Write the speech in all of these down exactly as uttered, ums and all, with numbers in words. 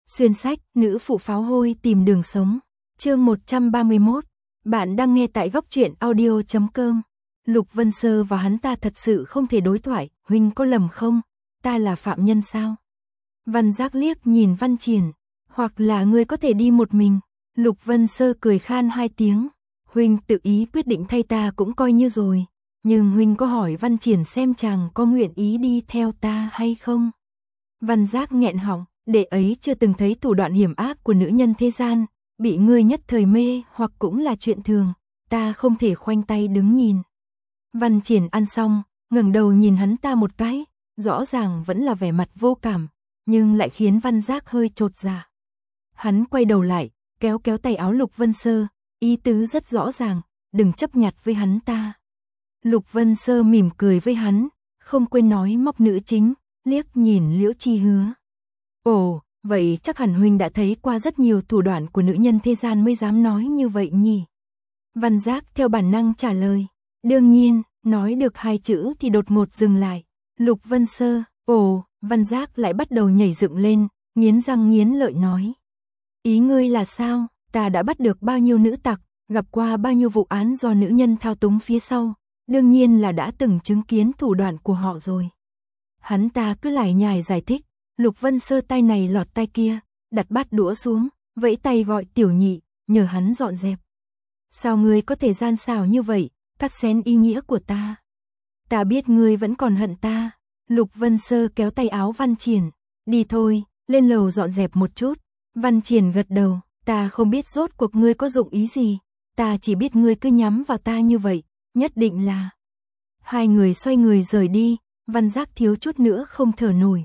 Xuyên sách, nữ phụ pháo hôi tìm đường sống. Chương một trăm ba mươi mốt. Bạn đang nghe tại góc truyện audio chấm com. Lục Vân Sơ và hắn ta thật sự không thể đối thoại, huynh có lầm không? Ta là phạm nhân sao? Văn Giác liếc nhìn Văn Triển, hoặc là ngươi có thể đi một mình. Lục Vân Sơ cười khan hai tiếng, huynh tự ý quyết định thay ta cũng coi như rồi, nhưng huynh có hỏi Văn Triển xem chàng có nguyện ý đi theo ta hay không? Văn Giác nghẹn họng, đệ ấy chưa từng thấy thủ đoạn hiểm ác của nữ nhân thế gian, bị ngươi nhất thời mê hoặc cũng là chuyện thường, ta không thể khoanh tay đứng nhìn. Văn Triển ăn xong, ngẩng đầu nhìn hắn ta một cái, rõ ràng vẫn là vẻ mặt vô cảm, nhưng lại khiến Văn Giác hơi chột dạ. Hắn quay đầu lại, kéo kéo tay áo Lục Vân Sơ, ý tứ rất rõ ràng, đừng chấp nhặt với hắn ta. Lục Vân Sơ mỉm cười với hắn, không quên nói móc nữ chính, liếc nhìn Liễu Chi Hứa. Ồ, vậy chắc hẳn huynh đã thấy qua rất nhiều thủ đoạn của nữ nhân thế gian mới dám nói như vậy nhỉ? Văn Giác theo bản năng trả lời. Đương nhiên, nói được hai chữ thì đột ngột dừng lại. Lục Vân Sơ, ồ, Văn Giác lại bắt đầu nhảy dựng lên, nghiến răng nghiến lợi nói. Ý ngươi là sao? Ta đã bắt được bao nhiêu nữ tặc, gặp qua bao nhiêu vụ án do nữ nhân thao túng phía sau, đương nhiên là đã từng chứng kiến thủ đoạn của họ rồi. Hắn ta cứ lải nhải giải thích, Lục Vân Sơ tay này lọt tay kia, đặt bát đũa xuống, vẫy tay gọi Tiểu Nhị, nhờ hắn dọn dẹp. Sao ngươi có thể gian xảo như vậy, cắt xén ý nghĩa của ta? Ta biết ngươi vẫn còn hận ta. Lục Vân Sơ kéo tay áo Văn Triển, đi thôi, lên lầu dọn dẹp một chút. Văn Triển gật đầu, ta không biết rốt cuộc ngươi có dụng ý gì, ta chỉ biết ngươi cứ nhắm vào ta như vậy, nhất định là. Hai người xoay người rời đi, Văn Giác thiếu chút nữa không thở nổi.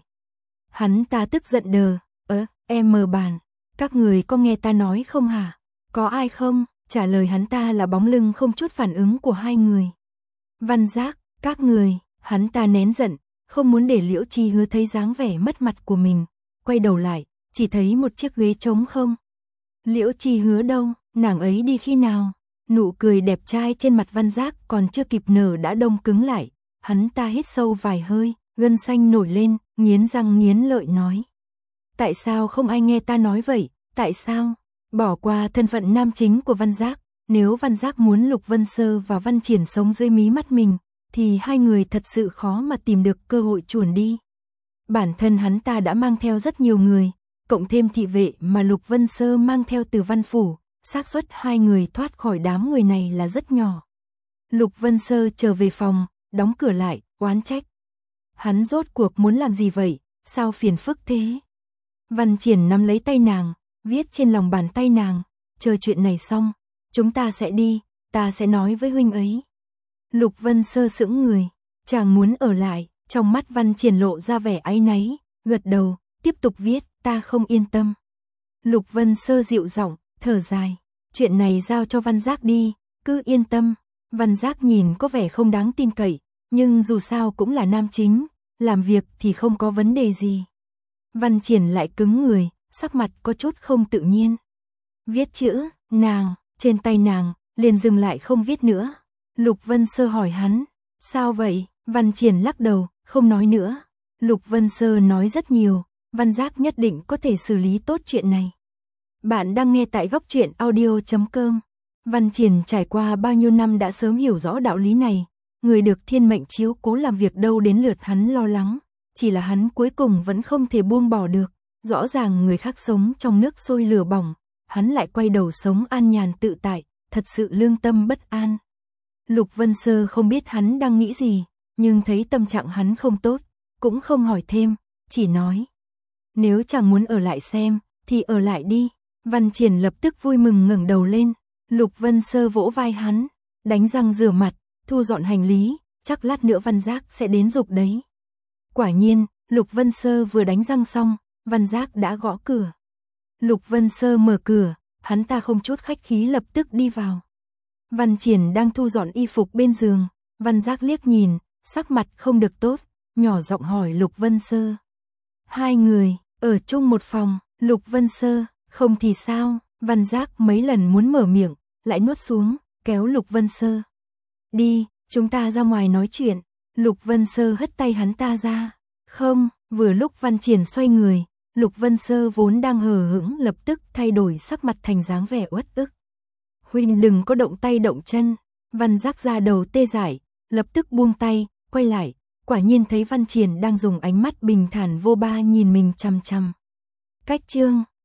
Hắn ta tức giận đờ, ớ, em mờ bàn, các người có nghe ta nói không hả? Có ai không? Trả lời hắn ta là bóng lưng không chút phản ứng của hai người. Văn Giác, các người, hắn ta nén giận, không muốn để Liễu Chi Hứa thấy dáng vẻ mất mặt của mình, quay đầu lại, chỉ thấy một chiếc ghế trống không. Liễu Chi Hứa đâu, nàng ấy đi khi nào? Nụ cười đẹp trai trên mặt Văn Giác còn chưa kịp nở đã đông cứng lại, hắn ta hít sâu vài hơi, gân xanh nổi lên, nghiến răng nghiến lợi nói. Tại sao không ai nghe ta nói vậy, tại sao? Bỏ qua thân phận nam chính của Văn Giác, nếu Văn Giác muốn Lục Vân Sơ và Văn Triển sống dưới mí mắt mình, thì hai người thật sự khó mà tìm được cơ hội chuồn đi. Bản thân hắn ta đã mang theo rất nhiều người, cộng thêm thị vệ mà Lục Vân Sơ mang theo từ Văn Phủ, xác suất hai người thoát khỏi đám người này là rất nhỏ. Lục Vân Sơ trở về phòng, đóng cửa lại, oán trách. Hắn rốt cuộc muốn làm gì vậy, sao phiền phức thế? Văn Triển nắm lấy tay nàng, viết trên lòng bàn tay nàng, chờ chuyện này xong, chúng ta sẽ đi, ta sẽ nói với huynh ấy. Lục Vân Sơ sững người, chàng muốn ở lại, trong mắt Văn Triển lộ ra vẻ áy náy, gật đầu, tiếp tục viết, ta không yên tâm. Lục Vân Sơ dịu giọng, thở dài, chuyện này giao cho Văn Giác đi, cứ yên tâm. Văn Giác nhìn có vẻ không đáng tin cậy, nhưng dù sao cũng là nam chính, làm việc thì không có vấn đề gì. Văn Triển lại cứng người, sắc mặt có chút không tự nhiên. Viết chữ, nàng, trên tay nàng, liền dừng lại không viết nữa. Lục Vân Sơ hỏi hắn, sao vậy? Văn Triển lắc đầu, không nói nữa. Lục Vân Sơ nói rất nhiều, Văn Giác nhất định có thể xử lý tốt chuyện này. Bạn đang nghe tại góc truyện audio chấm com. Văn Triển trải qua bao nhiêu năm đã sớm hiểu rõ đạo lý này, người được thiên mệnh chiếu cố làm việc đâu đến lượt hắn lo lắng, chỉ là hắn cuối cùng vẫn không thể buông bỏ được, rõ ràng người khác sống trong nước sôi lửa bỏng, hắn lại quay đầu sống an nhàn tự tại, thật sự lương tâm bất an. Lục Vân Sơ không biết hắn đang nghĩ gì, nhưng thấy tâm trạng hắn không tốt, cũng không hỏi thêm, chỉ nói. Nếu chàng muốn ở lại xem, thì ở lại đi. Văn Triển lập tức vui mừng ngẩng đầu lên. Lục Vân Sơ vỗ vai hắn, đánh răng rửa mặt, thu dọn hành lý, chắc lát nữa Văn Giác sẽ đến giục đấy. Quả nhiên, Lục Vân Sơ vừa đánh răng xong, Văn Giác đã gõ cửa. Lục Vân Sơ mở cửa, hắn ta không chút khách khí lập tức đi vào. Văn Triển đang thu dọn y phục bên giường, Văn Giác liếc nhìn, sắc mặt không được tốt, nhỏ giọng hỏi Lục Vân Sơ. Hai người, ở chung một phòng, Lục Vân Sơ, không thì sao? Văn Giác mấy lần muốn mở miệng, lại nuốt xuống, kéo Lục Vân Sơ. Đi, chúng ta ra ngoài nói chuyện. Lục Vân Sơ hất tay hắn ta ra. Không, vừa lúc Văn Triển xoay người, Lục Vân Sơ vốn đang hờ hững lập tức thay đổi sắc mặt thành dáng vẻ uất ức. Huynh đừng có động tay động chân. Văn Giác ra đầu tê dại, lập tức buông tay, quay lại, quả nhiên thấy Văn Triển đang dùng ánh mắt bình thản vô ba nhìn mình chằm chằm. Cách chương